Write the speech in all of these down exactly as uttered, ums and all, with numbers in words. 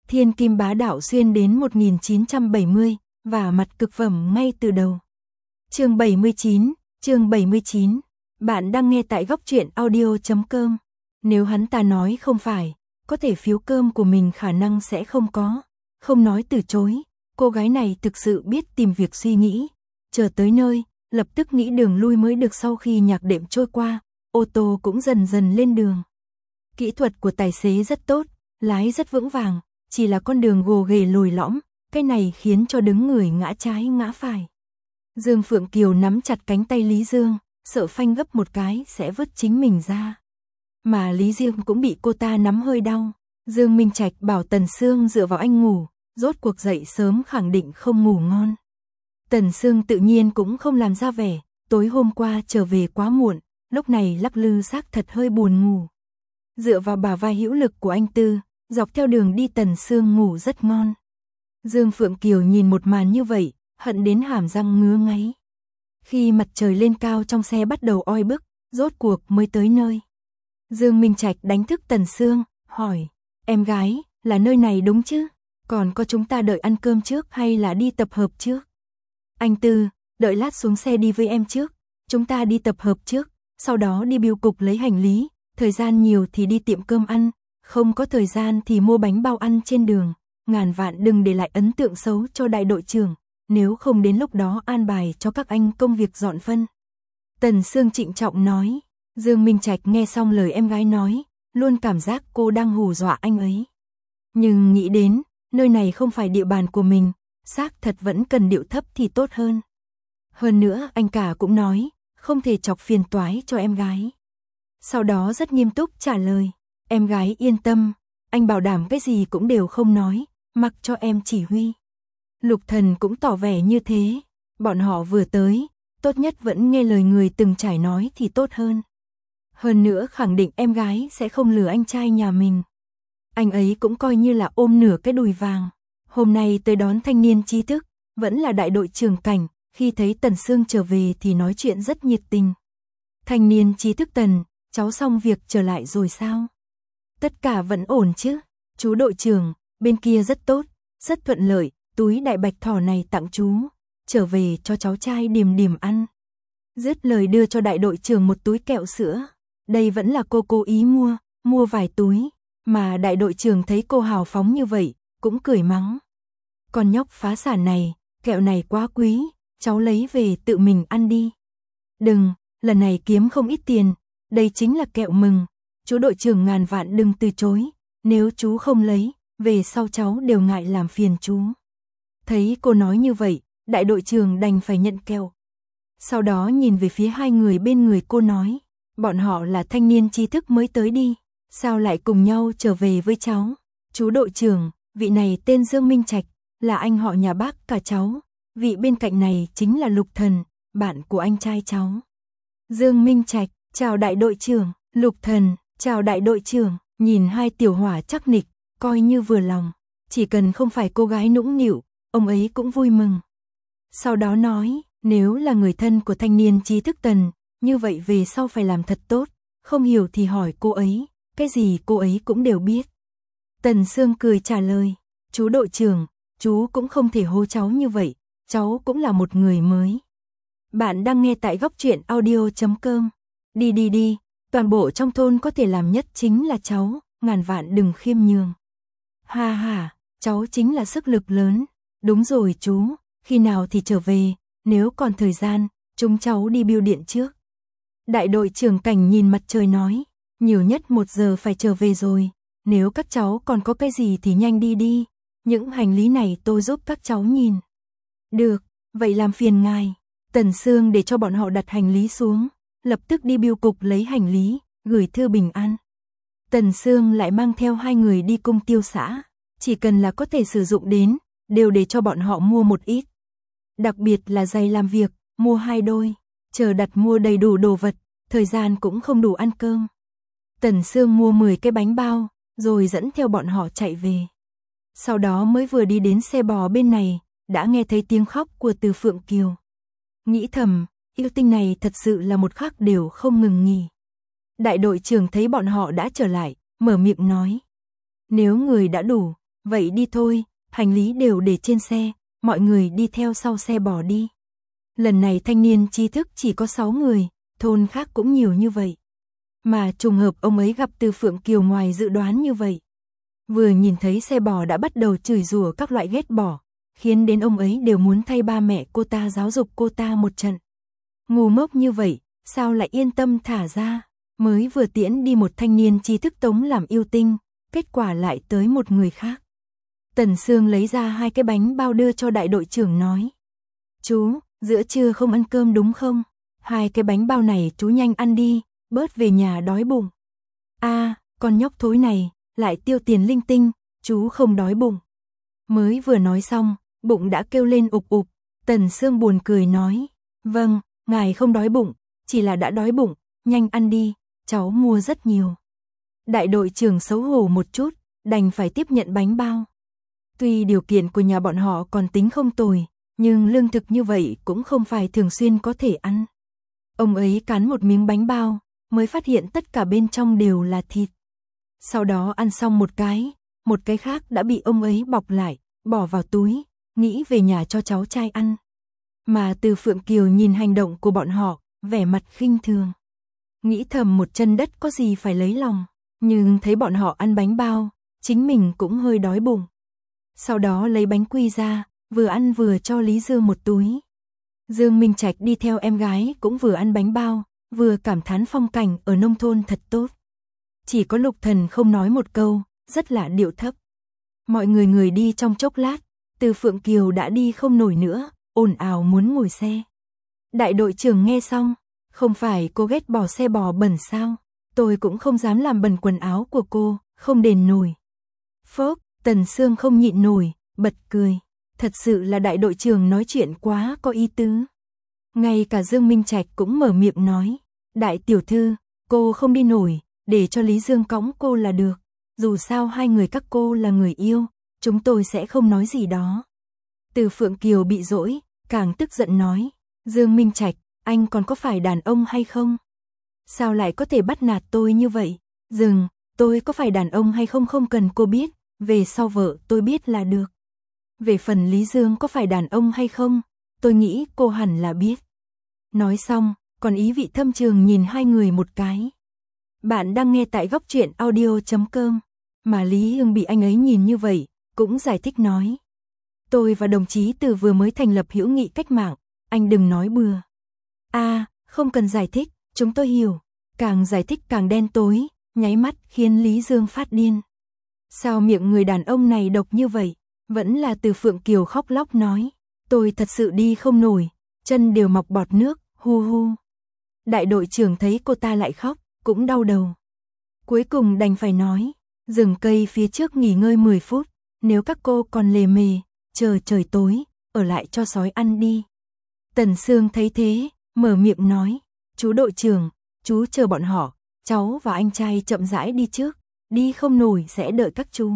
Thiên kim bá đạo xuyên đến một nghìn chín trăm bảy mươi, và mặt cực phẩm ngay từ đầu. Chương bảy mươi chín, chương bảy mươi chín. Bạn đang nghe tại góc truyện audio chấm com. Nếu hắn ta nói không phải, có thể phiếu cơm của mình khả năng sẽ không có. Không nói từ chối, cô gái này thực sự biết tìm việc suy nghĩ. Chờ tới nơi, lập tức nghĩ đường lui mới được. Sau khi nhạc đệm trôi qua, ô tô cũng dần dần lên đường. Kỹ thuật của tài xế rất tốt, lái rất vững vàng, chỉ là con đường gồ ghề lồi lõm, cái này khiến cho đứng người ngã trái ngã phải. Dương Phượng Kiều nắm chặt cánh tay Lý Dương, sợ phanh gấp một cái sẽ vứt chính mình ra. Mà Lý Dương cũng bị cô ta nắm hơi đau. Dương Minh Trạch bảo Tần Sương dựa vào anh ngủ, rốt cuộc dậy sớm khẳng định không ngủ ngon. Tần Sương tự nhiên cũng không làm ra vẻ, tối hôm qua trở về quá muộn, lúc này lắc lư xác thật hơi buồn ngủ. Dựa vào bả vai hữu lực của anh Tư, dọc theo đường đi Tần Sương ngủ rất ngon. Dương Phượng Kiều nhìn một màn như vậy, hận đến hàm răng ngứa ngáy. Khi mặt trời lên cao trong xe bắt đầu oi bức, rốt cuộc mới tới nơi. Dương Minh Trạch đánh thức Tần Sương, hỏi, em gái, là nơi này đúng chứ? Còn có chúng ta đợi ăn cơm trước hay là đi tập hợp trước? Anh Tư, đợi lát xuống xe đi với em trước, chúng ta đi tập hợp trước, sau đó đi bưu cục lấy hành lý, thời gian nhiều thì đi tiệm cơm ăn, không có thời gian thì mua bánh bao ăn trên đường, ngàn vạn đừng để lại ấn tượng xấu cho đại đội trưởng, nếu không đến lúc đó an bài cho các anh công việc dọn phân. Tần Sương trịnh trọng nói. Dương Minh Trạch nghe xong lời em gái nói, luôn cảm giác cô đang hù dọa anh ấy. Nhưng nghĩ đến, nơi này không phải địa bàn của mình, xác thật vẫn cần điệu thấp thì tốt hơn. Hơn nữa anh cả cũng nói, không thể chọc phiền toái cho em gái. Sau đó rất nghiêm túc trả lời, em gái yên tâm, anh bảo đảm cái gì cũng đều không nói, mặc cho em chỉ huy. Lục Thần cũng tỏ vẻ như thế, bọn họ vừa tới, tốt nhất vẫn nghe lời người từng trải nói thì tốt hơn. Hơn nữa khẳng định em gái sẽ không lừa anh trai nhà mình. Anh ấy cũng coi như là ôm nửa cái đùi vàng. Hôm nay tới đón thanh niên trí thức, vẫn là đại đội trưởng Cảnh, khi thấy Tần Sương trở về thì nói chuyện rất nhiệt tình. Thanh niên trí thức Tần, cháu xong việc trở lại rồi sao? Tất cả vẫn ổn chứ? Chú đội trưởng, bên kia rất tốt, rất thuận lợi, túi đại bạch thỏ này tặng chú, trở về cho cháu trai Điềm Điềm ăn. Dứt lời đưa cho đại đội trưởng một túi kẹo sữa. Đây vẫn là cô cố ý mua, mua vài túi, mà đại đội trưởng thấy cô hào phóng như vậy, cũng cười mắng. Con nhóc phá sản này, kẹo này quá quý, cháu lấy về tự mình ăn đi. Đừng, lần này kiếm không ít tiền, đây chính là kẹo mừng, chú đội trưởng ngàn vạn đừng từ chối, nếu chú không lấy, về sau cháu đều ngại làm phiền chú. Thấy cô nói như vậy, đại đội trưởng đành phải nhận kẹo. Sau đó nhìn về phía hai người bên người cô nói, bọn họ là thanh niên trí thức mới tới đi, sao lại cùng nhau trở về với cháu? Chú đội trưởng, vị này tên Dương Minh Trạch, là anh họ nhà bác cả cháu, vị bên cạnh này chính là Lục Thần, bạn của anh trai cháu. Dương Minh Trạch, chào đại đội trưởng, Lục Thần, chào đại đội trưởng, nhìn hai tiểu hỏa chắc nịch, coi như vừa lòng, chỉ cần không phải cô gái nũng nịu, ông ấy cũng vui mừng. Sau đó nói, nếu là người thân của thanh niên trí thức Tần, như vậy về sau phải làm thật tốt, không hiểu thì hỏi cô ấy, cái gì cô ấy cũng đều biết. Tần Sương cười trả lời, chú đội trưởng, chú cũng không thể hô cháu như vậy, cháu cũng là một người mới. Bạn đang nghe tại góc truyện audio chấm com. Đi đi đi, toàn bộ trong thôn có thể làm nhất chính là cháu, ngàn vạn đừng khiêm nhường. Ha ha, cháu chính là sức lực lớn. Đúng rồi chú, khi nào thì trở về, nếu còn thời gian, chúng cháu đi bưu điện trước. Đại đội trưởng Cảnh nhìn mặt trời nói, nhiều nhất một giờ phải trở về rồi, nếu các cháu còn có cái gì thì nhanh đi đi, những hành lý này tôi giúp các cháu nhìn. Được, vậy làm phiền ngài. Tần Sương để cho bọn họ đặt hành lý xuống, lập tức đi bưu cục lấy hành lý, gửi thư bình an. Tần Sương lại mang theo hai người đi cung tiêu xã, chỉ cần là có thể sử dụng đến, đều để cho bọn họ mua một ít. Đặc biệt là giày làm việc, mua hai đôi, chờ đặt mua đầy đủ đồ vật, thời gian cũng không đủ ăn cơm. Tần Sương mua mười cái bánh bao, rồi dẫn theo bọn họ chạy về. Sau đó mới vừa đi đến xe bò bên này, đã nghe thấy tiếng khóc của Từ Phượng Kiều. Nghĩ thầm, yêu tinh này thật sự là một khắc đều không ngừng nghỉ. Đại đội trưởng thấy bọn họ đã trở lại, mở miệng nói. Nếu người đã đủ, vậy đi thôi, hành lý đều để trên xe, mọi người đi theo sau xe bỏ đi. Lần này thanh niên trí thức chỉ có sáu người, thôn khác cũng nhiều như vậy. Mà trùng hợp ông ấy gặp Từ Phượng Kiều ngoài dự đoán như vậy. Vừa nhìn thấy xe bò đã bắt đầu chửi rủa các loại ghét bỏ, khiến đến ông ấy đều muốn thay ba mẹ cô ta giáo dục cô ta một trận. Ngu ngốc như vậy, sao lại yên tâm thả ra, mới vừa tiễn đi một thanh niên trí thức tống làm yêu tinh, kết quả lại tới một người khác. Tần Sương lấy ra hai cái bánh bao đưa cho đại đội trưởng nói. Chú, giữa trưa không ăn cơm đúng không? Hai cái bánh bao này chú nhanh ăn đi, bớt về nhà đói bụng. A, à, con nhóc thối này, lại tiêu tiền linh tinh, chú không đói bụng. Mới vừa nói xong, bụng đã kêu lên ục ục, Tần Sương buồn cười nói. Vâng, ngài không đói bụng, chỉ là đã đói bụng, nhanh ăn đi, cháu mua rất nhiều. Đại đội trưởng xấu hổ một chút, đành phải tiếp nhận bánh bao. Tuy điều kiện của nhà bọn họ còn tính không tồi, nhưng lương thực như vậy cũng không phải thường xuyên có thể ăn. Ông ấy cắn một miếng bánh bao, mới phát hiện tất cả bên trong đều là thịt. Sau đó ăn xong một cái, một cái khác đã bị ông ấy bọc lại, bỏ vào túi, nghĩ về nhà cho cháu trai ăn. Mà Từ Phượng Kiều nhìn hành động của bọn họ, vẻ mặt khinh thường. Nghĩ thầm một chân đất có gì phải lấy lòng, nhưng thấy bọn họ ăn bánh bao, chính mình cũng hơi đói bụng. Sau đó lấy bánh quy ra, vừa ăn vừa cho Lý Dương một túi. Dương Minh Trạch đi theo em gái cũng vừa ăn bánh bao, vừa cảm thán phong cảnh ở nông thôn thật tốt. Chỉ có Lục Thần không nói một câu, rất là điệu thấp. Mọi người người đi trong chốc lát, Từ Phượng Kiều đã đi không nổi nữa, ồn ào muốn ngồi xe. Đại đội trưởng nghe xong, không phải cô ghét bỏ xe bò bẩn sao, tôi cũng không dám làm bẩn quần áo của cô, không đền nổi. Phốc, Tần Sương không nhịn nổi, bật cười. Thật sự là đại đội trưởng nói chuyện quá có ý tứ. Ngay cả Dương Minh Trạch cũng mở miệng nói. Đại tiểu thư, cô không đi nổi, để cho Lý Dương cõng cô là được. Dù sao hai người các cô là người yêu, chúng tôi sẽ không nói gì đó. Từ Phượng Kiều bị dỗi, càng tức giận nói. Dương Minh Trạch, anh còn có phải đàn ông hay không? Sao lại có thể bắt nạt tôi như vậy? Dừng, tôi có phải đàn ông hay không không cần cô biết, về sau vợ tôi biết là được. Về phần Lý Dương có phải đàn ông hay không, tôi nghĩ cô hẳn là biết. Nói xong, còn ý vị thâm trường nhìn hai người một cái. Bạn đang nghe tại góc truyện audio chấm com, mà Lý Hương bị anh ấy nhìn như vậy, cũng giải thích nói. Tôi và đồng chí Từ vừa mới thành lập hữu nghị cách mạng, anh đừng nói bừa. À, không cần giải thích, chúng tôi hiểu. Càng giải thích càng đen tối, nháy mắt khiến Lý Dương phát điên. Sao miệng người đàn ông này độc như vậy? Vẫn là Từ Phượng Kiều khóc lóc nói. Tôi thật sự đi không nổi, chân đều mọc bọt nước, hu hu. Đại đội trưởng thấy cô ta lại khóc, cũng đau đầu. Cuối cùng đành phải nói, rừng cây phía trước nghỉ ngơi mười phút, nếu các cô còn lề mề, chờ trời tối, ở lại cho sói ăn đi. Tần Sương thấy thế, mở miệng nói, chú đội trưởng, chú chờ bọn họ, cháu và anh trai chậm rãi đi trước, đi không nổi sẽ đợi các chú.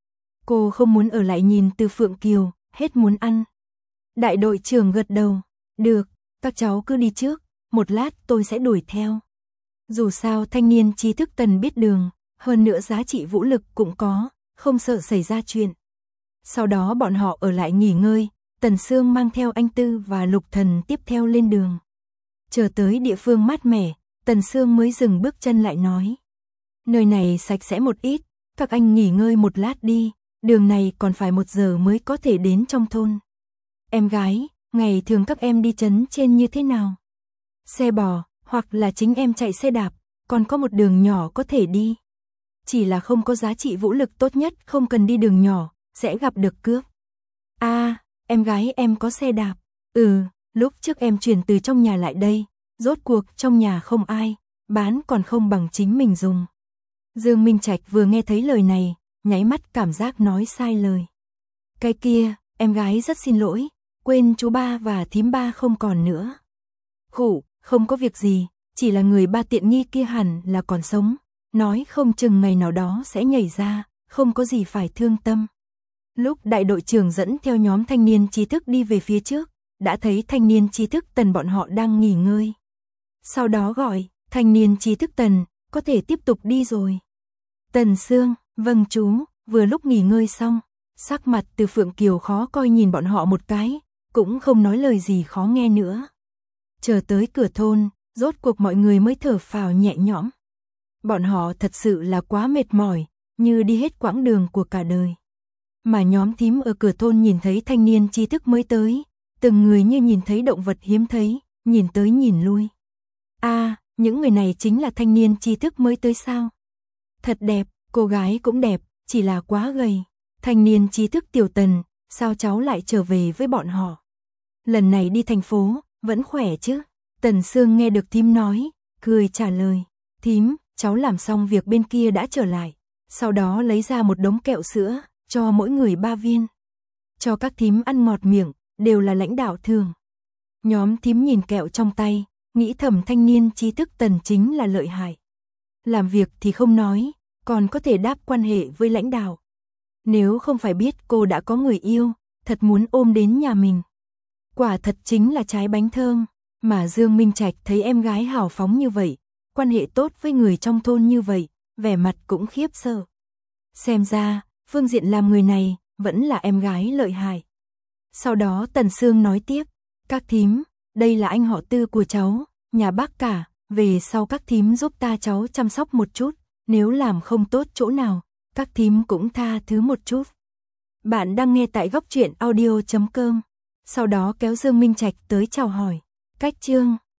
Cô không muốn ở lại nhìn Từ Phượng Kiều, hết muốn ăn. Đại đội trưởng gật đầu, được, các cháu cứ đi trước, một lát tôi sẽ đuổi theo. Dù sao thanh niên trí thức Tần biết đường, hơn nữa giá trị vũ lực cũng có, không sợ xảy ra chuyện. Sau đó bọn họ ở lại nghỉ ngơi, Tần Sương mang theo anh Tư và Lục Thần tiếp theo lên đường. Chờ tới địa phương mát mẻ, Tần Sương mới dừng bước chân lại nói. Nơi này sạch sẽ một ít, các anh nghỉ ngơi một lát đi, đường này còn phải một giờ mới có thể đến trong thôn. Em gái, ngày thường các em đi trấn trên như thế nào? Xe bò, hoặc là chính em chạy xe đạp, còn có một đường nhỏ có thể đi. Chỉ là không có giá trị vũ lực tốt nhất, không cần đi đường nhỏ, sẽ gặp được cướp. A, à, em gái em có xe đạp. Ừ, lúc trước em chuyển từ trong nhà lại đây, rốt cuộc trong nhà không ai, bán còn không bằng chính mình dùng. Dương Minh Trạch vừa nghe thấy lời này, nháy mắt cảm giác nói sai lời. Cái kia, em gái rất xin lỗi, quên chú ba và thím ba không còn nữa. Khủ, không có việc gì, chỉ là người ba tiện nghi kia hẳn là còn sống, nói không chừng ngày nào đó sẽ nhảy ra, không có gì phải thương tâm. Lúc đại đội trưởng dẫn theo nhóm thanh niên trí thức đi về phía trước, đã thấy thanh niên trí thức Tần bọn họ đang nghỉ ngơi. Sau đó gọi, thanh niên trí thức Tần, có thể tiếp tục đi rồi. Tần Sương, vâng chú, vừa lúc nghỉ ngơi xong, Sắc mặt Từ Phượng Kiều khó coi nhìn bọn họ một cái, cũng không nói lời gì khó nghe nữa. Chờ tới cửa thôn, rốt cuộc mọi người mới thở phào nhẹ nhõm. Bọn họ thật sự là quá mệt mỏi, như đi hết quãng đường của cả đời. Mà nhóm thím ở cửa thôn nhìn thấy thanh niên trí thức mới tới, từng người như nhìn thấy động vật hiếm thấy, nhìn tới nhìn lui. A, à, những người này chính là thanh niên trí thức mới tới sao? Thật đẹp, cô gái cũng đẹp, chỉ là quá gầy. Thanh niên trí thức Tiểu Tần, sao cháu lại trở về với bọn họ? Lần này đi thành phố, vẫn khỏe chứ? Tần Sương nghe được thím nói, cười trả lời. Thím, cháu làm xong việc bên kia đã trở lại. Sau đó lấy ra một đống kẹo sữa, cho mỗi người ba viên. Cho các thím ăn ngọt miệng, đều là lãnh đạo thường. Nhóm thím nhìn kẹo trong tay, nghĩ thầm thanh niên trí thức Tần chính là lợi hại. Làm việc thì không nói, còn có thể đáp quan hệ với lãnh đạo. Nếu không phải biết cô đã có người yêu, thật muốn ôm đến nhà mình. Quả thật chính là trái bánh thơm, mà Dương Minh Trạch thấy em gái hào phóng như vậy, quan hệ tốt với người trong thôn như vậy, vẻ mặt cũng khiếp sợ. Xem ra, phương diện làm người này, vẫn là em gái lợi hại. Sau đó Tần Sương nói tiếp, các thím, đây là anh họ Tư của cháu, nhà bác cả, về sau các thím giúp ta cháu chăm sóc một chút, nếu làm không tốt chỗ nào, các thím cũng tha thứ một chút. Bạn đang nghe tại góc truyện audio chấm com, sau đó kéo Dương Minh Trạch tới chào hỏi, cách chương.